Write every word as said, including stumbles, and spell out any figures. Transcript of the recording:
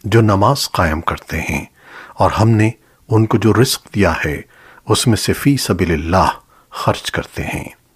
जो नमाज कायम करते हैं और हमने उनको जो रिस्क दिया है उसमें से फी सबीलिल्लाह खर्च करते हैं।